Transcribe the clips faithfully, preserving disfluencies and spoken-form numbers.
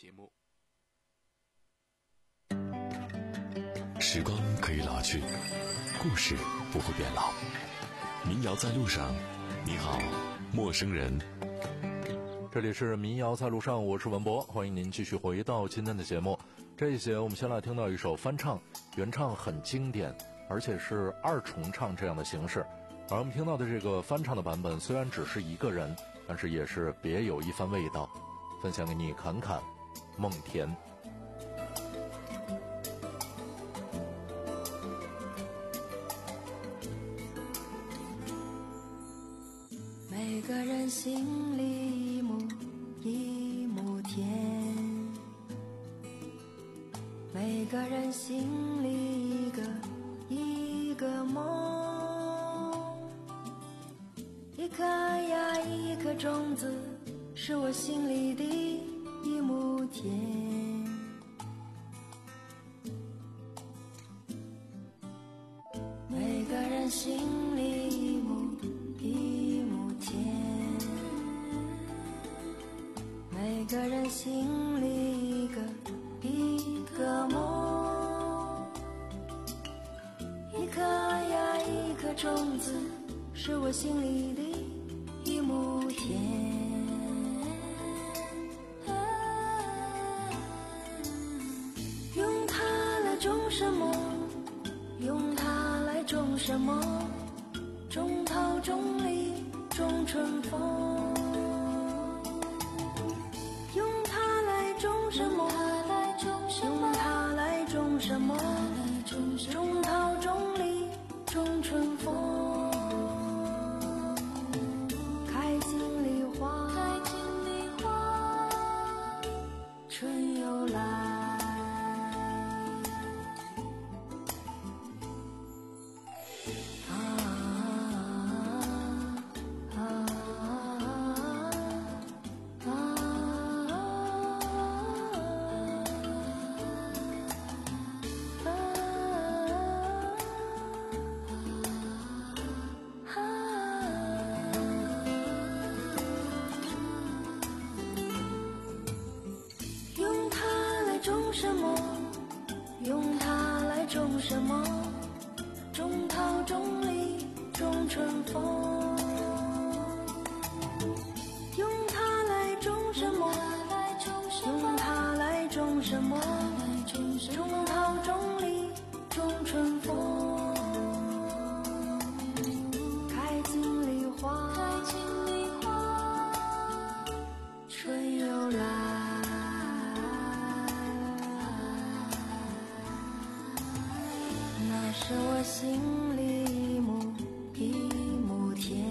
节目。 时光可以老去，故事不会变老。民谣在路上，你好，陌生人。 这里是民谣在路上，我是文博，欢迎您继续回到今天的节目。这一节我们先来听到一首翻唱，原唱很经典，而且是二重唱这样的形式。而我们听到的这个翻唱的版本虽然只是一个人，但是也是别有一番味道。分享给你侃侃梦田。 每个人心里一亩一亩田，每个人心里一个一个梦，一颗呀一颗种子是我心里的一亩田，每个人心里一亩一亩田，每个人心里一个一个梦，一颗呀一颗种子是我心里的一亩田，用它来种什么，用它来种什么，种桃种李种春风，用它来种什么，用它来种什么，种桃种李种春风，开尽梨花，春又来。种什么，用它来种什么，种桃种李种春风，用它来种什么，用它来种什么，种桃种李种春风，开尽梨花，春又来。那是我心里一亩一亩田，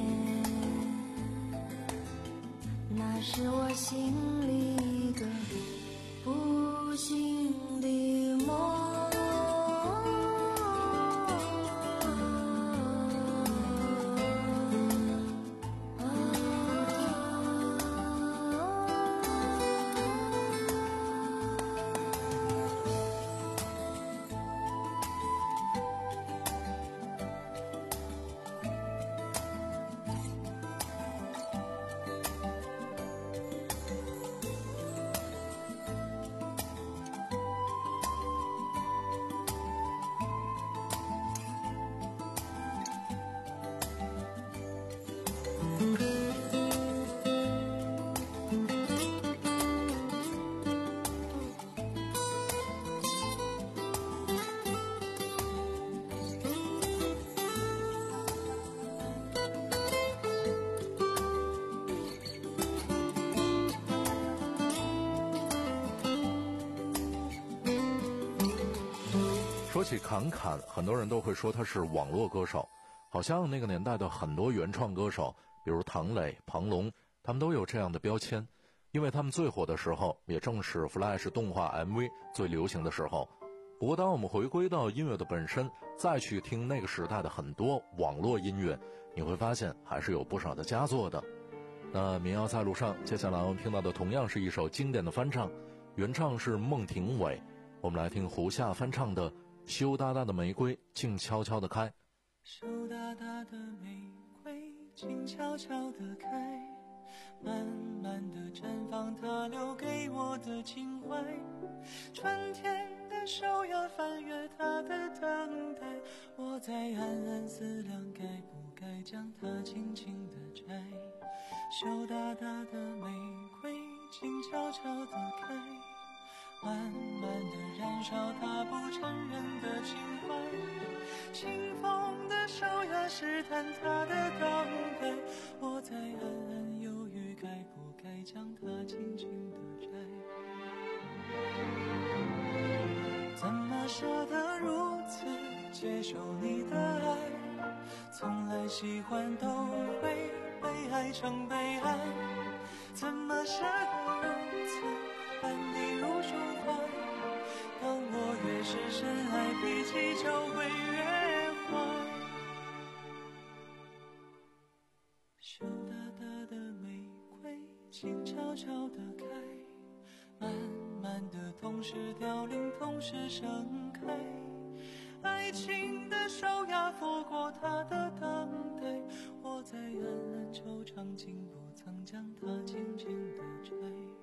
那是我心里一个不幸的梦。 说起侃侃，很多人都会说他是网络歌手，好像那个年代的很多原创歌手，比如唐磊、庞龙，他们都有这样的标签，因为他们最火的时候也正是 Flash 动画 M V 最流行的时候。不过当我们回归到音乐的本身，再去听那个时代的很多网络音乐，你会发现还是有不少的佳作的。那民谣在路上，接下来我们听到的同样是一首经典的翻唱，原唱是孟庭苇，我们来听胡夏翻唱的羞答答的玫瑰静悄悄地开。 羞答答的玫瑰静悄悄地开， 慢慢地绽放他留给我的情怀。春天的手呀，翻越他的等待，我在暗暗思量，该不该将它轻轻地摘。羞答答的玫瑰，静悄悄地开，慢慢地燃烧它不承认的情怀。清风的手呀，试探它的等待，我在暗暗犹豫，该不该将它轻轻地摘。怎么舍得如此接受你的爱，从来喜欢都会被爱成悲哀。怎么舍得如此把你入胸怀，当我越是深爱，脾气就会越坏。羞答答的玫瑰，静悄悄地开，慢慢地同时凋零，同时盛开。爱情的手呀，拂过它的等待，我在暗暗惆怅，竟不曾将它轻轻地摘。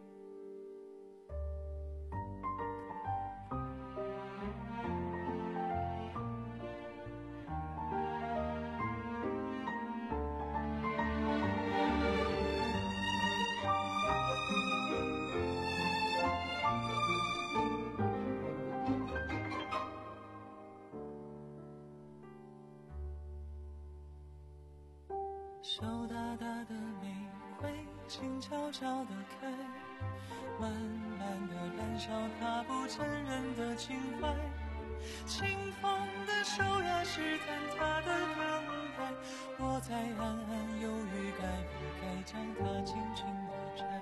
羞答答的玫瑰，静悄悄地开，慢慢地燃烧它不承认的情怀。清风的手呀，试探它的等待，我在暗暗犹豫，该不该将它轻轻地摘。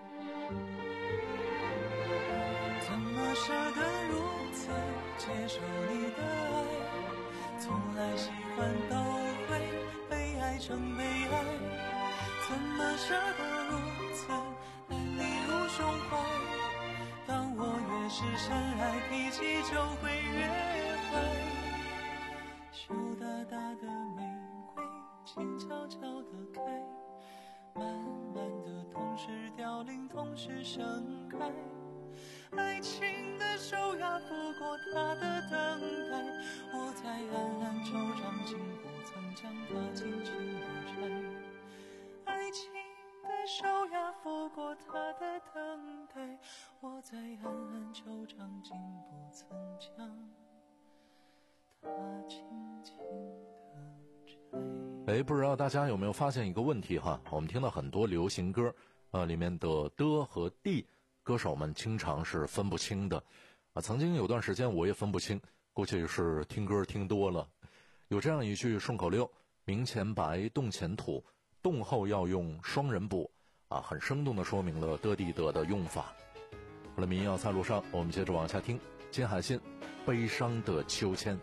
怎么舍得如此接受你的爱，从来喜欢都会被爱成悲哀。怎么舍得如此爱你入胸怀，当我越是深爱，脾气就会越坏。羞答答的玫瑰，静悄悄地开，慢慢地同时凋零，同时盛开。爱情的手呀，拂过它的等待，我在暗暗惆怅，竟不曾将它轻轻地摘。爱情的手呀，拂过它的等待，我在暗暗惆怅，竟不曾将它轻轻地摘。 哎，不知道大家有没有发现一个问题哈？我们听到很多流行歌，呃，里面的的和地，歌手们经常是分不清的。啊，曾经有段时间我也分不清，估计是听歌听多了。有这样一句顺口溜：明前白，动前土，动后要用双人补。啊，很生动地说明了的地的的用法。好了，民谣在路上，我们接着往下听。金海心，悲伤的秋千。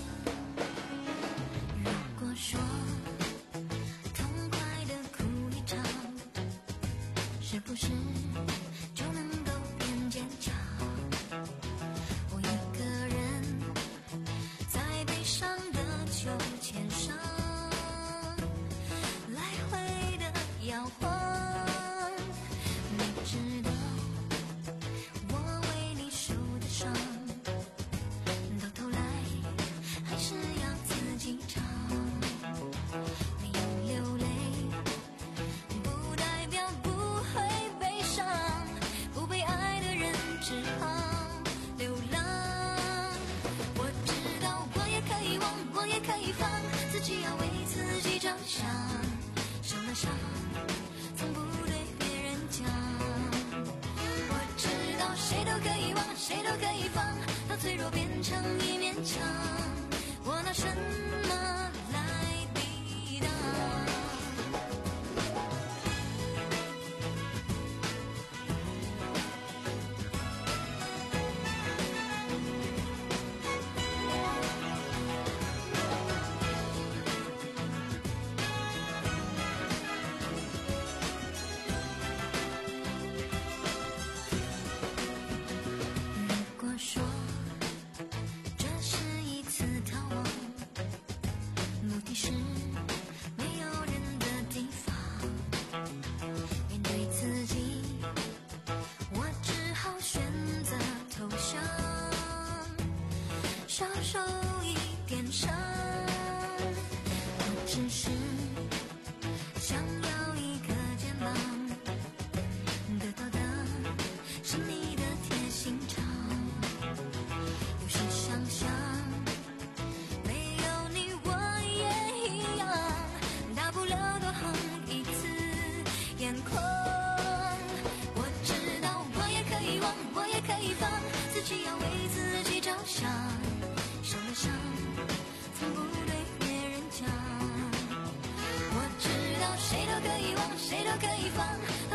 如果说痛快的哭一场，是不是就能够变坚强？我一个人在悲伤的秋千上来回的摇晃。你知道我为你受的伤，到头来还是要自己尝。没有流泪不代表不会悲伤，不被爱的人只好流浪。我知道我也可以忘，我也可以放，自己要为自己着想。受了伤从不对别人讲，我知道谁都可以忘，谁都可以放，到脆弱变成一面墙，我拿什么来抵挡？如果说这是一次逃亡，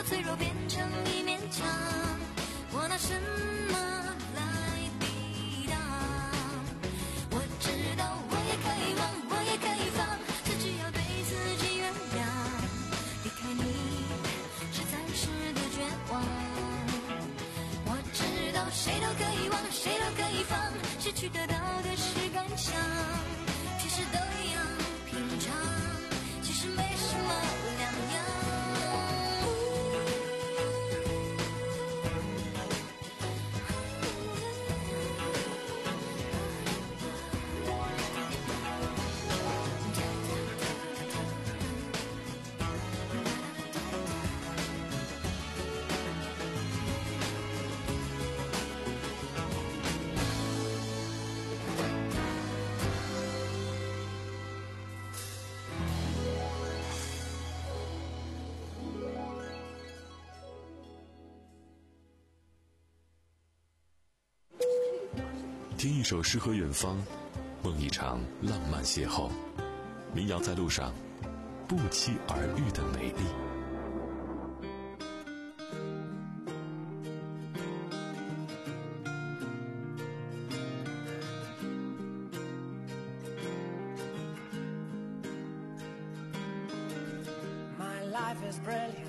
脆弱变成一面墙，我拿什么来抵挡？我知道我也可以忘，我也可以放，只只要对自己原谅。离开你是暂时的绝望，我知道谁都可以忘，谁都可以放，失去得到的是感想，其实都一样平常，其实没什么两样。 听一首诗和远方，梦一场浪漫邂逅。民谣在路上，不期而遇的美丽。 My life is brilliant.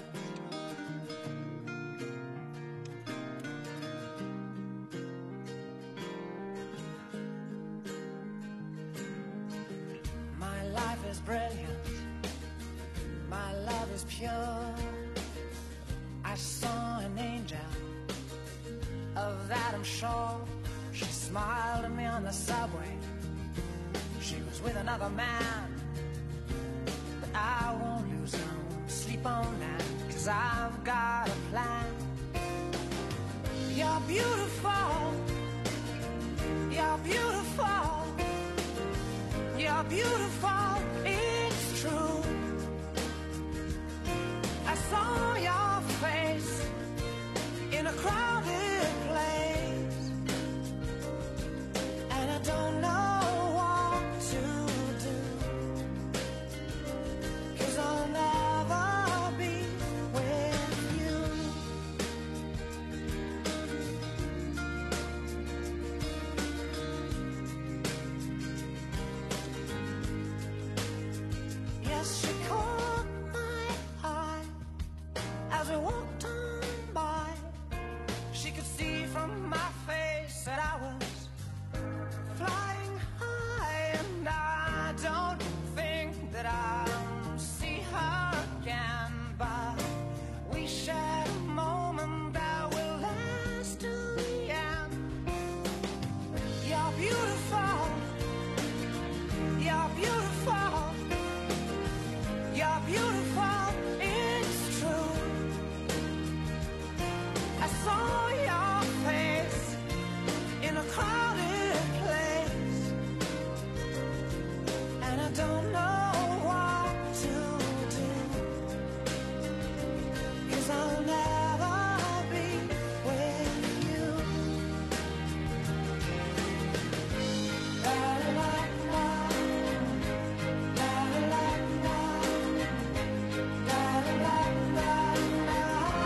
My life is brilliant. My love is pure. I saw an angel, of that I'm sure. She smiled at me on the subway. She was with another man, but I won't lose no sleep on that, 'cause I've got a plan. You're beautiful. You're beautiful. You're beautiful, it's true. I saw your face in a crowded place, and I don't know what to do, 'cause I'll never be with you. Yes, she caught my eye as we walked on by. She could see from my face that I was flying high, and I don't think that I'll see her again, but we shared a moment that will last till the end. You're beautiful. You're beautiful. You're beautiful, it's true. I saw your face in a crowded place, and I don't know what to do, 'cause I'll never be with you. La la la la, la la la la, la la la la la.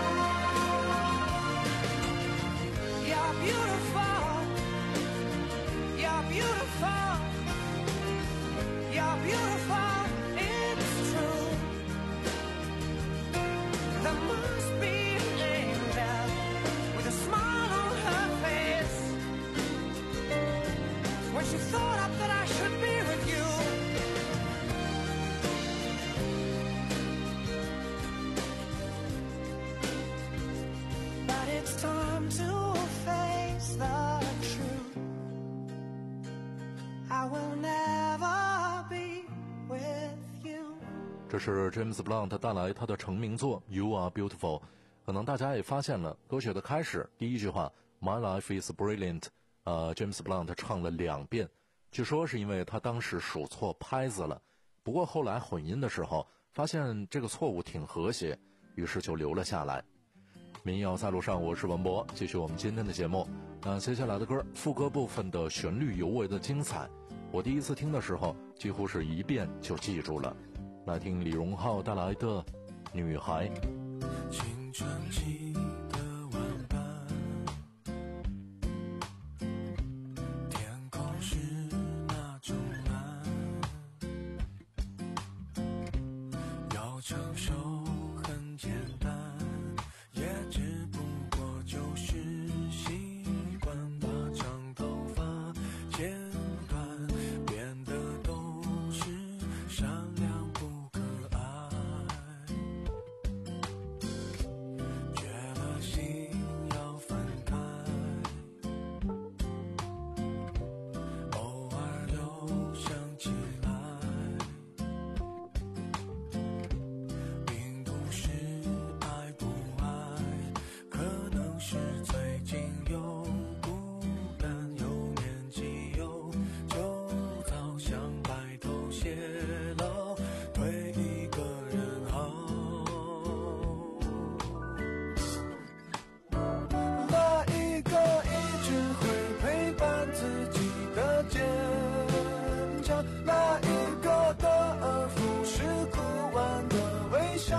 You're beautiful. You're beautiful. You're beautiful, it's true. There must be an angel with a smile on her face when she thought up that I should be with you. But it's time to face the truth. I will never be with you. 这是 James Blunt 带来他的成名作 You Are Beautiful。 可能大家也发现了，歌曲的开始第一句话 My life is brilliant， 呃 James Blunt 唱了两遍，据说是因为他当时数错拍子了，不过后来混音的时候发现这个错误挺和谐，于是就留了下来。民谣在路上，我是文博，继续我们今天的节目。那接下来的歌，副歌部分的旋律尤为的精彩，我第一次听的时候几乎是一遍就记住了。来听李荣浩带来的《女孩》。 轻晨起的晚班，天空是那种蓝，要承受很简单，也只不过就是习惯把长头发剪短，变得都是善良不可爱，觉得心要分开，偶尔又想起来，并不是爱不爱，可能是最近又孤单，又年纪又就早想白头偕老，对一个人好。那一个一直会陪伴自己的坚强，那一个的而复是哭完的微笑，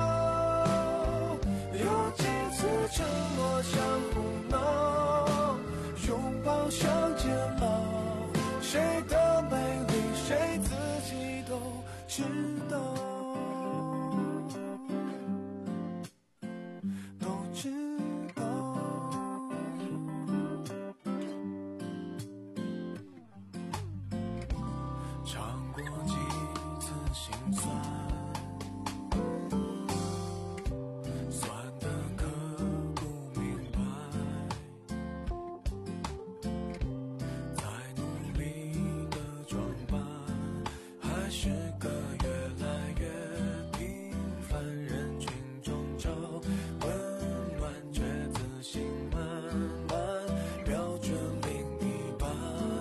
有几次承诺像胡闹，拥抱像煎熬，谁的美丽谁自己都知道，都知道。尝过几次心酸，酸的刻不明白，再努力的装扮，还是个越来越平凡，人群中找温暖，却自信满满，标准另一半。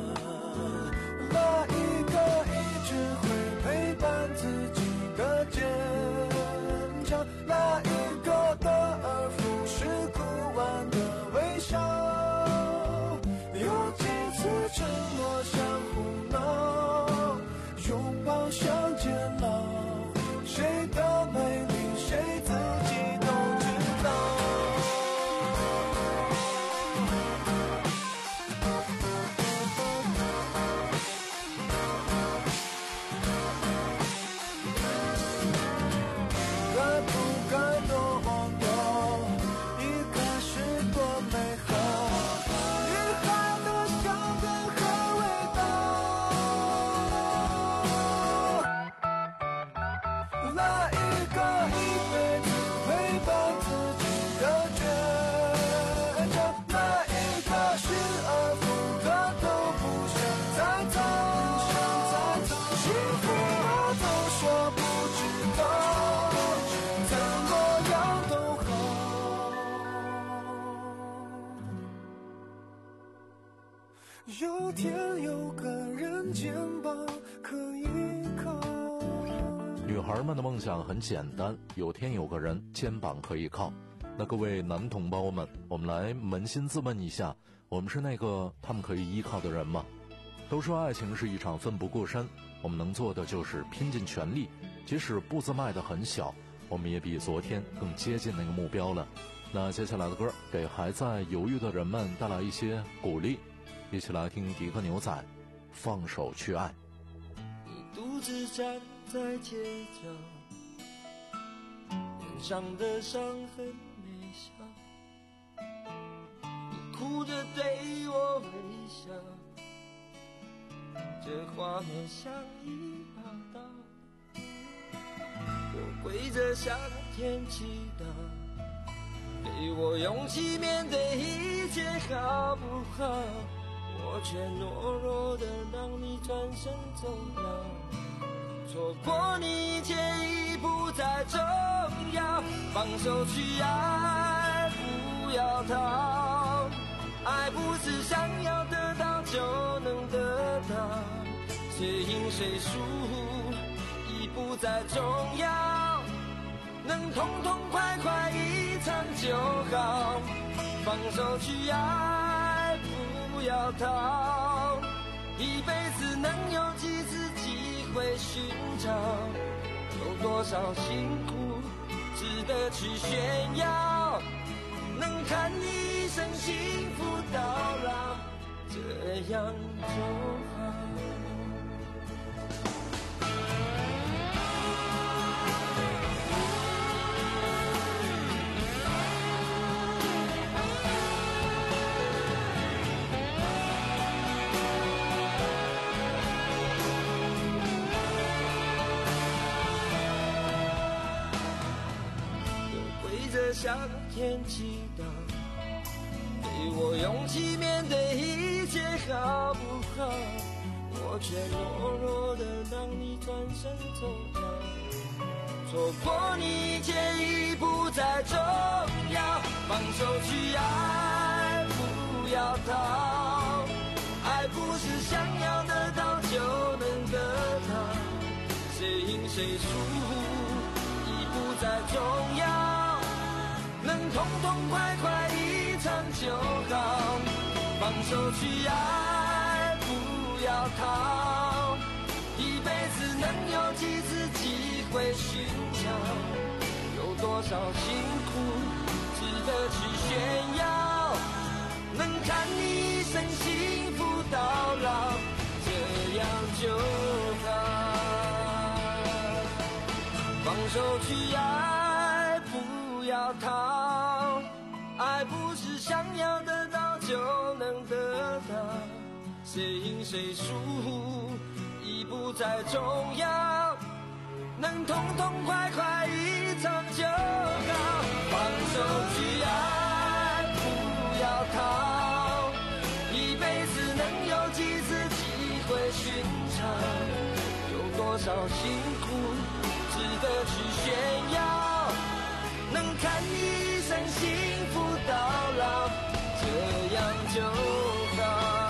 那一个一直会陪伴自己的坚强，那一个的而复是哭完的微笑，有几次承诺像胡闹，拥抱像煎熬，谁的美丽谁自己都知道。该不该都忘掉，一开始多美好，遗憾的伤感很伟大。那一个一辈子陪伴自己的倔强，那一个失而复得都不想再走，幸福我都说不知道，怎么样都好，有天有个人肩膀可以靠。 女孩们的梦想很简单，有天有个人肩膀可以靠。那各位男同胞们，我们来扪心自问一下，我们是那个他们可以依靠的人吗？都说爱情是一场奋不顾身，我们能做的就是拼尽全力，即使步子迈得很小，我们也比昨天更接近那个目标了。那接下来的歌给还在犹豫的人们带来一些鼓励，一起来听迪克牛仔放手去爱。 你独自站在街角，脸上的伤痕没消，你哭着对我微笑，这画面像一把刀，我跪着向天祈祷，给我勇气面对一切好不好，我却懦弱的让你转身走了，错过你一切已不再重要，放手去爱，不要逃，爱不是想要得到就能得到，谁赢谁输已不再重要，能痛痛快快一场就好，放手去爱，不要逃，一辈子能有几次机会寻找，有多少辛苦值得去炫耀， 看你一生幸福到老，这样就好。向天祈祷，给我勇气面对一切，好不好？我却懦弱的让你转身走掉，错过你一切已不再重要，放手去爱，不要逃，爱不是想要得到就能得到，谁赢谁输已不再重要，能痛痛快快一场就好，放手去爱，不要逃，一辈子能有几次机会寻找，有多少辛苦值得去炫耀，能看你一生幸福到老，这样就好，放手去爱，不要逃，爱不是想要得到就能得到，谁赢谁输已不再重要，能痛痛快快一场就好，放手去爱，不要逃，一辈子能有几次机会寻找，有多少辛苦值得去炫耀，能看你一生幸福到老，这样就好。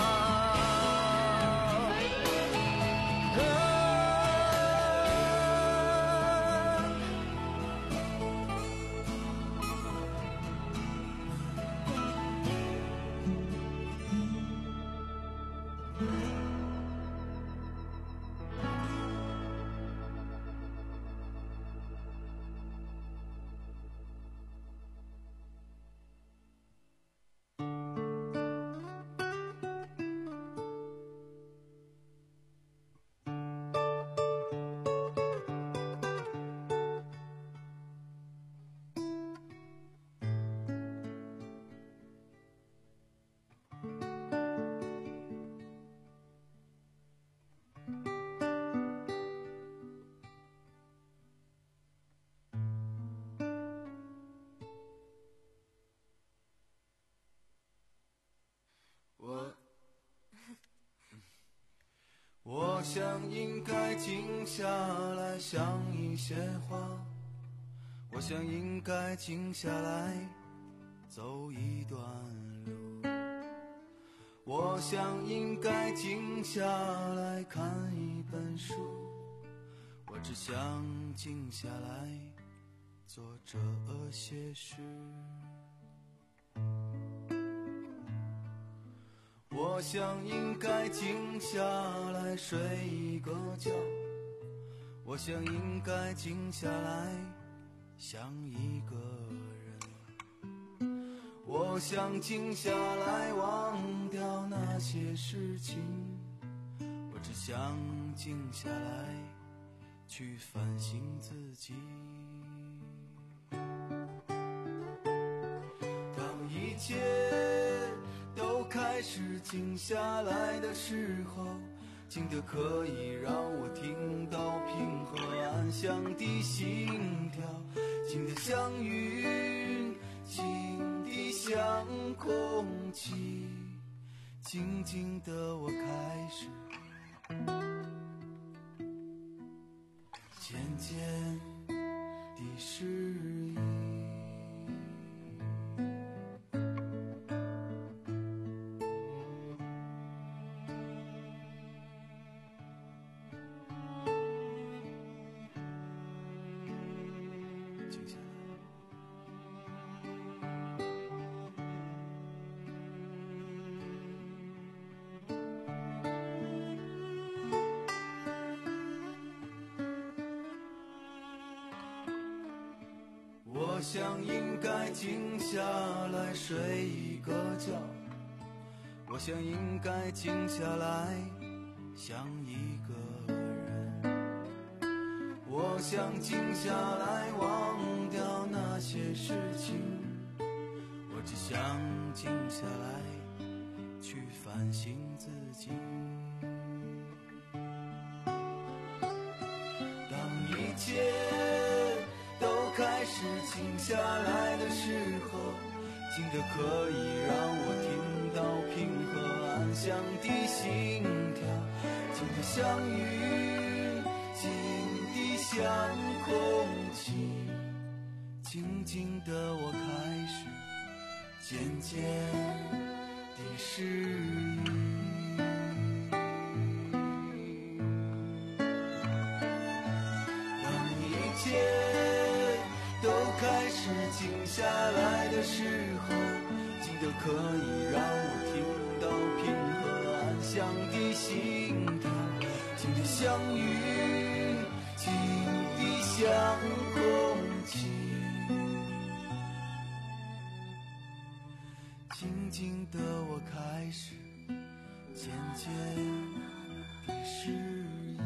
我想应该静下来想一些话，我想应该静下来走一段路，我想应该静下来看一本书，我只想静下来做这些事。我想应该静下来睡一个觉，我想应该静下来想一个人，我想静下来忘掉那些事情，我只想静下来去反省自己。当一切都开始静下来的时候，静得可以让我听到平和安详的心跳，静得像云，静得像空气，静静的我开始渐渐地适应。 我想应该静下来睡一个觉，我想应该静下来想一个人，我想静下来忘掉那些事情，我只想静下来去反省自己。当一切都开始静下来的时候，静得可以让我听到平和安详的心跳，静得像雨，静得像空气，静静的我开始渐渐地适应。开始静下来的时候，静得可以让我听到平和安详的心跳，静得像雨，静得像空气，静静的我开始渐渐地适应。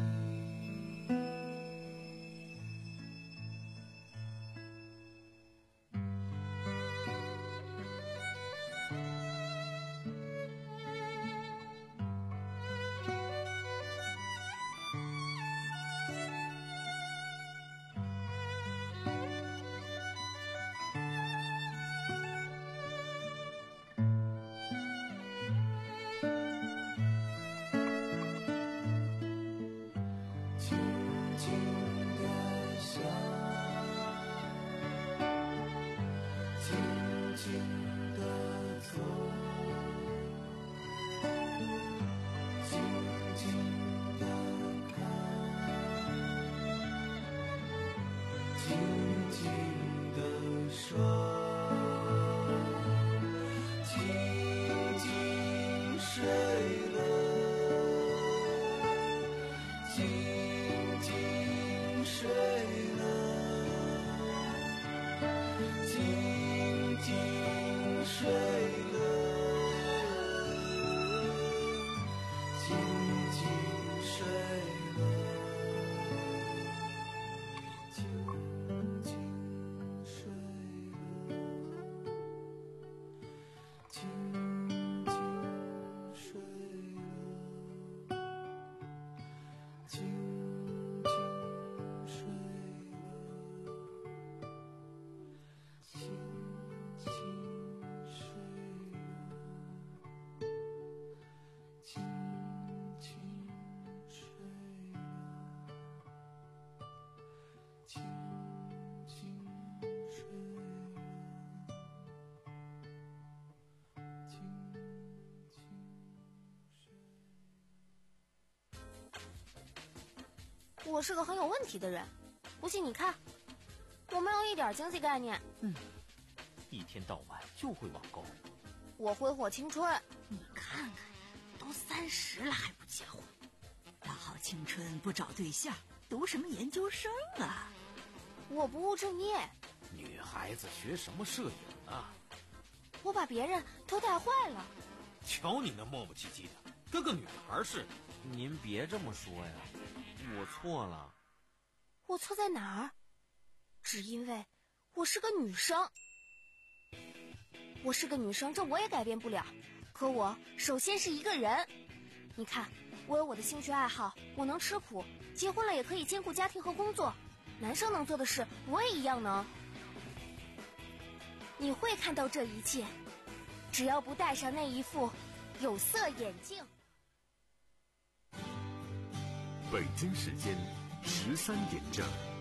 我是个很有问题的人，不信你看，我没有一点经济概念。 嗯，一天到晚就会网购。 我挥霍青春。 你看看，都三十了还不结婚，大好青春不找对象，读什么研究生啊？ 我不务正业。 女孩子学什么摄影啊？ 我把别人都带坏了。 瞧你那磨磨唧唧的，跟个女孩似的。 您别这么说呀，我错了。 我错在哪儿？只因为我是个女生。我是个女生，这我也改变不了。可我首先是一个人。你看，我有我的兴趣爱好，我能吃苦，结婚了也可以兼顾家庭和工作。男生能做的事，我也一样能。你会看到这一切，只要不戴上那一副有色眼镜。 北京时间十三点整。